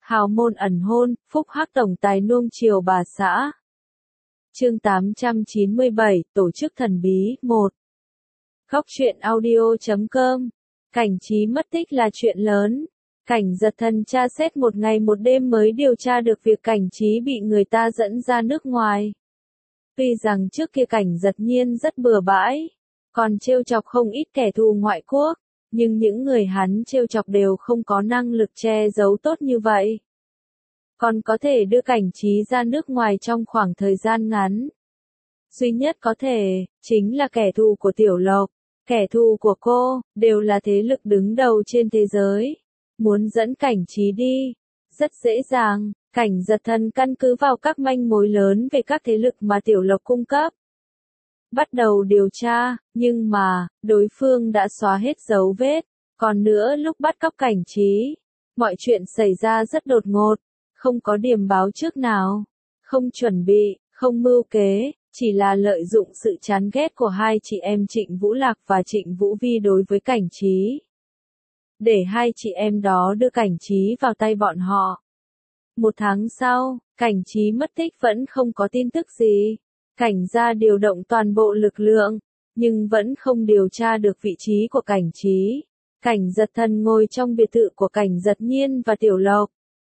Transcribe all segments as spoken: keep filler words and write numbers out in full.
Hào môn ẩn hôn, phúc hắc tổng tài nuông chiều bà xã. Chương tám trăm chín mươi bảy, Tổ chức thần bí, một. Góc truyện audio chấm com. Cảnh Trí mất tích là chuyện lớn. Cảnh Giật Thần tra xét một ngày một đêm mới điều tra được việc Cảnh Trí bị người ta dẫn ra nước ngoài. Tuy rằng trước kia Cảnh Giật Nhiên rất bừa bãi, còn trêu chọc không ít kẻ thù ngoại quốc, nhưng những người hắn trêu chọc đều không có năng lực che giấu tốt như vậy. Còn có thể đưa Cảnh Trí ra nước ngoài trong khoảng thời gian ngắn. Duy nhất có thể, chính là kẻ thù của Tiểu Lộc, kẻ thù của cô, đều là thế lực đứng đầu trên thế giới. Muốn dẫn Cảnh Trí đi, rất dễ dàng. Cảnh Giật Thần căn cứ vào các manh mối lớn về các thế lực mà Tiểu Lộc cung cấp, bắt đầu điều tra, nhưng mà, đối phương đã xóa hết dấu vết. Còn nữa lúc bắt cóc Cảnh Trí, mọi chuyện xảy ra rất đột ngột, không có điểm báo trước nào, không chuẩn bị, không mưu kế, chỉ là lợi dụng sự chán ghét của hai chị em Trịnh Vũ Lạc và Trịnh Vũ Vi đối với Cảnh Trí, để hai chị em đó đưa Cảnh Trí vào tay bọn họ. Một tháng sau, Cảnh Trí mất tích vẫn không có tin tức gì. Cảnh gia điều động toàn bộ lực lượng, nhưng vẫn không điều tra được vị trí của Cảnh Trí. Cảnh Giật Thần ngồi trong biệt thự của Cảnh Giật Nhiên và Tiểu Lộc,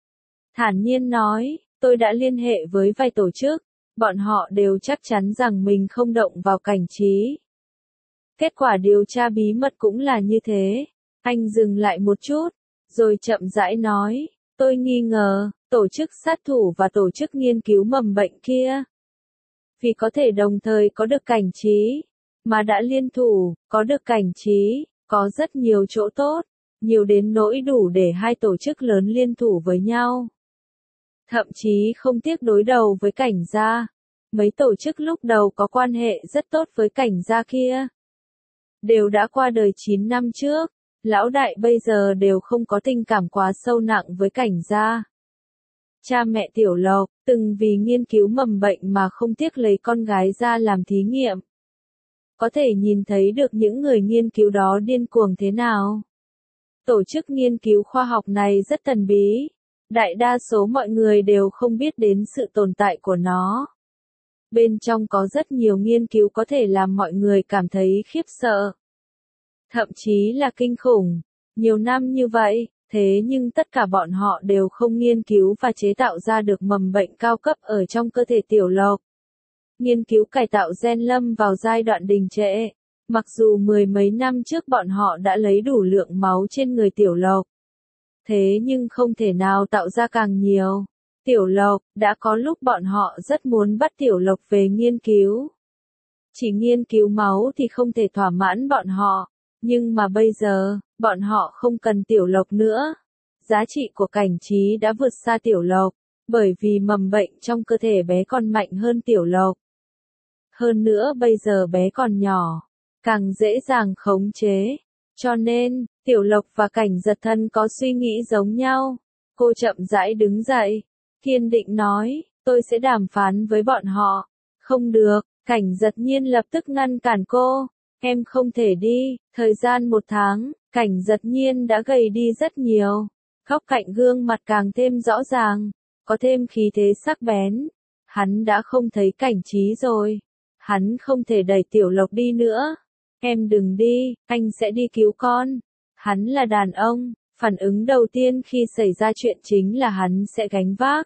thản nhiên nói, tôi đã liên hệ với vài tổ chức, bọn họ đều chắc chắn rằng mình không động vào Cảnh Trí. Kết quả điều tra bí mật cũng là như thế. Anh dừng lại một chút, rồi chậm rãi nói, tôi nghi ngờ, tổ chức sát thủ và tổ chức nghiên cứu mầm bệnh kia, vì có thể đồng thời có được Cảnh Trí, mà đã liên thủ, có được Cảnh Trí, có rất nhiều chỗ tốt, nhiều đến nỗi đủ để hai tổ chức lớn liên thủ với nhau. Thậm chí không tiếc đối đầu với Cảnh gia. Mấy tổ chức lúc đầu có quan hệ rất tốt với Cảnh gia kia, đều đã qua đời chín năm trước, lão đại bây giờ đều không có tình cảm quá sâu nặng với Cảnh gia. Cha mẹ Tiểu Lộc, từng vì nghiên cứu mầm bệnh mà không tiếc lấy con gái ra làm thí nghiệm. Có thể nhìn thấy được những người nghiên cứu đó điên cuồng thế nào. Tổ chức nghiên cứu khoa học này rất thần bí. Đại đa số mọi người đều không biết đến sự tồn tại của nó. Bên trong có rất nhiều nghiên cứu có thể làm mọi người cảm thấy khiếp sợ, thậm chí là kinh khủng. Nhiều năm như vậy, thế nhưng tất cả bọn họ đều không nghiên cứu và chế tạo ra được mầm bệnh cao cấp ở trong cơ thể Tiểu Lộc. Nghiên cứu cải tạo gen lâm vào giai đoạn đình trệ. Mặc dù mười mấy năm trước bọn họ đã lấy đủ lượng máu trên người Tiểu Lộc, thế nhưng không thể nào tạo ra càng nhiều. Tiểu Lộc, đã có lúc bọn họ rất muốn bắt Tiểu Lộc về nghiên cứu. Chỉ nghiên cứu máu thì không thể thỏa mãn bọn họ. Nhưng mà bây giờ, bọn họ không cần Tiểu Lộc nữa. Giá trị của Cảnh Trí đã vượt xa Tiểu Lộc, bởi vì mầm bệnh trong cơ thể bé còn mạnh hơn Tiểu Lộc. Hơn nữa bây giờ bé còn nhỏ, càng dễ dàng khống chế. Cho nên, Tiểu Lộc và Cảnh Giật Thần có suy nghĩ giống nhau. Cô chậm rãi đứng dậy, kiên định nói, tôi sẽ đàm phán với bọn họ. Không được, Cảnh Giật Nhiên lập tức ngăn cản cô. Em không thể đi. Thời gian một tháng, Cảnh Giật Nhiên đã gầy đi rất nhiều. Góc cạnh gương mặt càng thêm rõ ràng, có thêm khí thế sắc bén. Hắn đã không thấy Cảnh Trí rồi. Hắn không thể đẩy Tiểu Lộc đi nữa. Em đừng đi, anh sẽ đi cứu con. Hắn là đàn ông, phản ứng đầu tiên khi xảy ra chuyện chính là hắn sẽ gánh vác,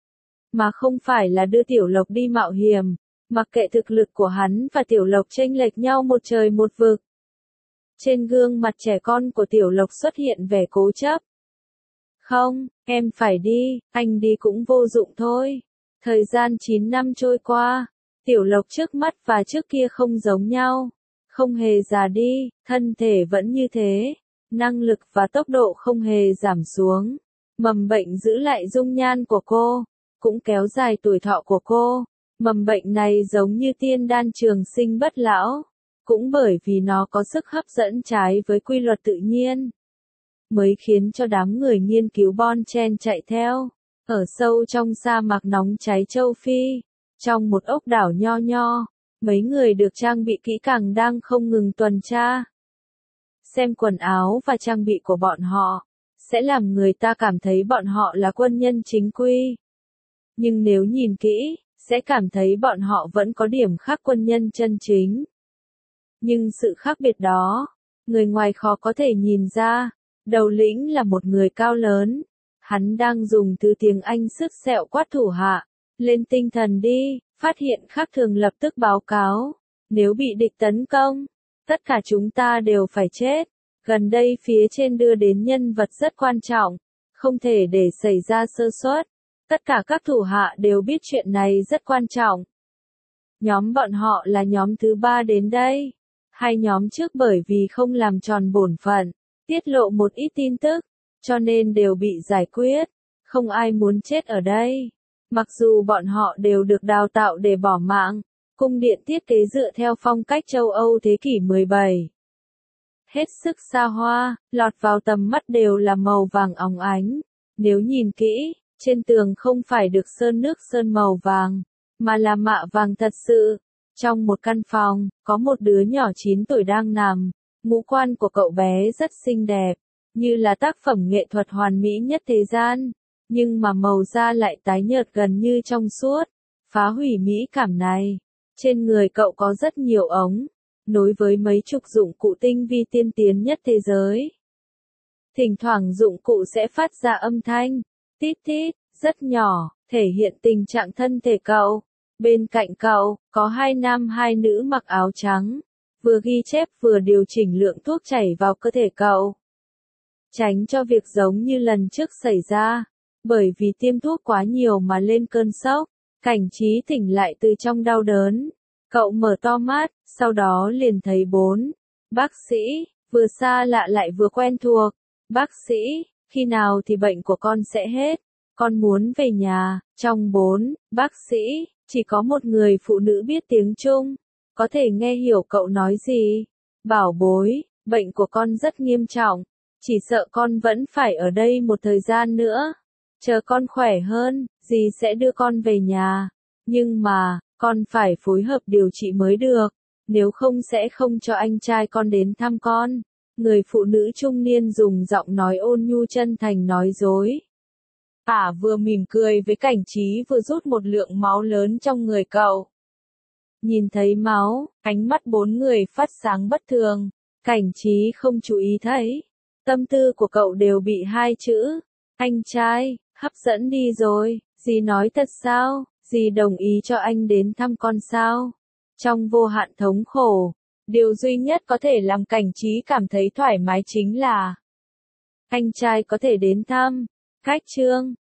mà không phải là đưa Tiểu Lộc đi mạo hiểm. Mặc kệ thực lực của hắn và Tiểu Lộc chênh lệch nhau một trời một vực. Trên gương mặt trẻ con của Tiểu Lộc xuất hiện vẻ cố chấp. Không, em phải đi, anh đi cũng vô dụng thôi. Thời gian chín năm trôi qua, Tiểu Lộc trước mắt và trước kia không giống nhau. Không hề già đi, thân thể vẫn như thế. Năng lực và tốc độ không hề giảm xuống. Mầm bệnh giữ lại dung nhan của cô, cũng kéo dài tuổi thọ của cô. Mầm bệnh này giống như tiên đan trường sinh bất lão, cũng bởi vì nó có sức hấp dẫn trái với quy luật tự nhiên, mới khiến cho đám người nghiên cứu bon chen chạy theo. Ở sâu trong sa mạc nóng cháy châu Phi, trong một ốc đảo nho nho, mấy người được trang bị kỹ càng đang không ngừng tuần tra. Xem quần áo và trang bị của bọn họ, sẽ làm người ta cảm thấy bọn họ là quân nhân chính quy. Nhưng nếu nhìn kỹ, sẽ cảm thấy bọn họ vẫn có điểm khác quân nhân chân chính. Nhưng sự khác biệt đó, người ngoài khó có thể nhìn ra. Đầu lĩnh là một người cao lớn. Hắn đang dùng từ tiếng Anh sứt sẹo quát thủ hạ. Lên tinh thần đi, phát hiện khác thường lập tức báo cáo. Nếu bị địch tấn công, tất cả chúng ta đều phải chết. Gần đây phía trên đưa đến nhân vật rất quan trọng, không thể để xảy ra sơ suất. Tất cả các thủ hạ đều biết chuyện này rất quan trọng. Nhóm bọn họ là nhóm thứ ba đến đây. Hai nhóm trước bởi vì không làm tròn bổn phận, tiết lộ một ít tin tức, cho nên đều bị giải quyết. Không ai muốn chết ở đây. Mặc dù bọn họ đều được đào tạo để bỏ mạng, cung điện thiết kế dựa theo phong cách châu Âu thế kỷ mười bảy. Hết sức xa hoa, lọt vào tầm mắt đều là màu vàng óng ánh. Nếu nhìn kỹ, trên tường không phải được sơn nước sơn màu vàng, mà là mạ vàng thật sự. Trong một căn phòng, có một đứa nhỏ chín tuổi đang nằm. Ngũ quan của cậu bé rất xinh đẹp, như là tác phẩm nghệ thuật hoàn mỹ nhất thế gian. Nhưng mà màu da lại tái nhợt gần như trong suốt, phá hủy mỹ cảm này. Trên người cậu có rất nhiều ống, nối với mấy chục dụng cụ tinh vi tiên tiến nhất thế giới. Thỉnh thoảng dụng cụ sẽ phát ra âm thanh, tít tít, rất nhỏ, thể hiện tình trạng thân thể cậu. Bên cạnh cậu, có hai nam hai nữ mặc áo trắng, vừa ghi chép vừa điều chỉnh lượng thuốc chảy vào cơ thể cậu. Tránh cho việc giống như lần trước xảy ra, bởi vì tiêm thuốc quá nhiều mà lên cơn sốc, Cảnh Trí tỉnh lại từ trong đau đớn. Cậu mở to mắt, sau đó liền thấy bốn bác sĩ, vừa xa lạ lại vừa quen thuộc. Bác sĩ, khi nào thì bệnh của con sẽ hết? Con muốn về nhà. Trong bốn bác sĩ, chỉ có một người phụ nữ biết tiếng Trung, có thể nghe hiểu cậu nói gì. Bảo bối, bệnh của con rất nghiêm trọng, chỉ sợ con vẫn phải ở đây một thời gian nữa. Chờ con khỏe hơn, dì sẽ đưa con về nhà. Nhưng mà, con phải phối hợp điều trị mới được, nếu không sẽ không cho anh trai con đến thăm con. Người phụ nữ trung niên dùng giọng nói ôn nhu chân thành nói dối. Ả vừa mỉm cười với Cảnh Trí vừa rút một lượng máu lớn trong người cậu. Nhìn thấy máu, ánh mắt bốn người phát sáng bất thường. Cảnh Trí không chú ý thấy. Tâm tư của cậu đều bị hai chữ, anh trai, hấp dẫn đi rồi. Dì nói thật sao? Dì đồng ý cho anh đến thăm con sao? Trong vô hạn thống khổ, điều duy nhất có thể làm Cảnh Trí cảm thấy thoải mái chính là anh trai có thể đến thăm. Khách trương,